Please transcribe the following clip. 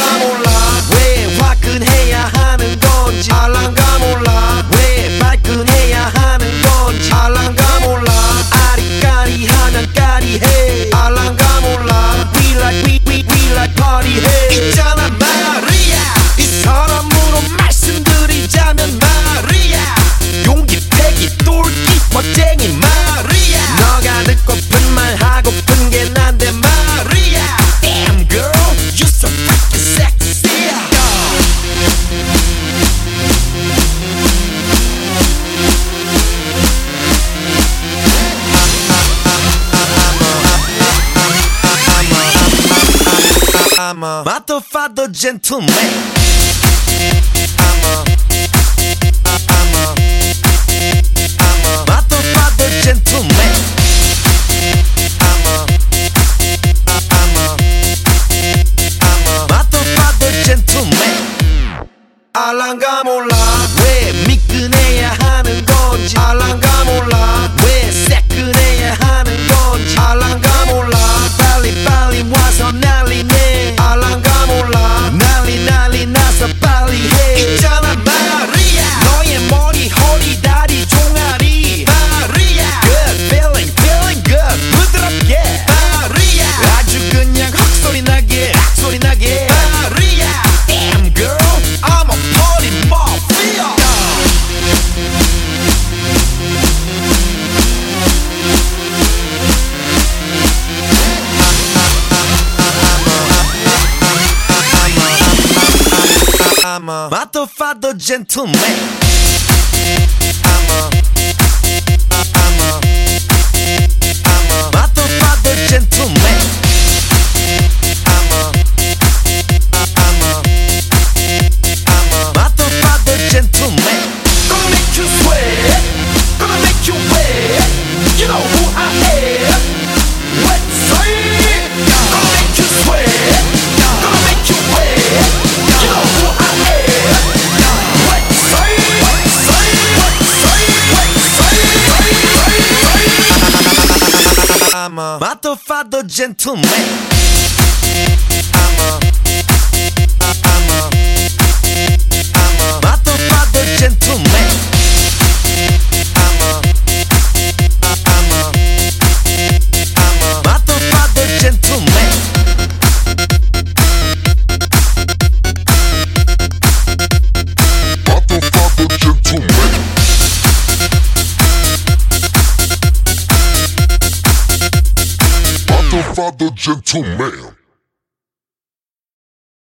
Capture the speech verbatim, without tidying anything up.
몰라 왜 화끈해야 하는 건지 알란가 몰라 왜 발끈해야 하는 건지 알란가 몰라 아리까리하면 까리해 알란가 몰라 We like we we we like party 해 있잖아 마리아 이 사람으로 말씀드리자면 마리아 용기 패기 똘끼 멋쟁이 마리아 너가 듣고픈 말 하고픈 게 난데 마리아 Damn girl you so freaking sexy I'm a motherfucker gentleman I'm a I'm a I'm a motherfucker gentleman I'm a I'm a I'm a motherfucker gentleman 알란가 몰라 왜 미끈해야 하는 건지 알란가 몰라 왜 새끈해야 하는 건지 알란가 몰라 빨리 빨리 와서 난리네 알란가 몰라 난리 난리 나서 빨리 해 있잖아 마리아 너의 머리 허리 다리 종아리 마리아 Good feeling feeling good 부드럽게 마리아 아주 그냥 헉소리 나게 악소리 나게 마리아 Damn girl I'm a party mafia I'm a motherfucker gentleman I'm a I'm a I'm a motherfucker gentleman I'm a I'm a I'm a motherfucker gentleman Gonna make you sweat Gonna make you wet You know who I am Let's say Gonna make you sweat Gonna make you wet You know who I am Let's say Let's say Let's say Let's say I'm a motherfucker gentleman I'm a I'm a I'm a motherfucker gentleman I'm a I'm a I'm a motherfucker gentleman Motherfucker gentleman Motherfucker gentleman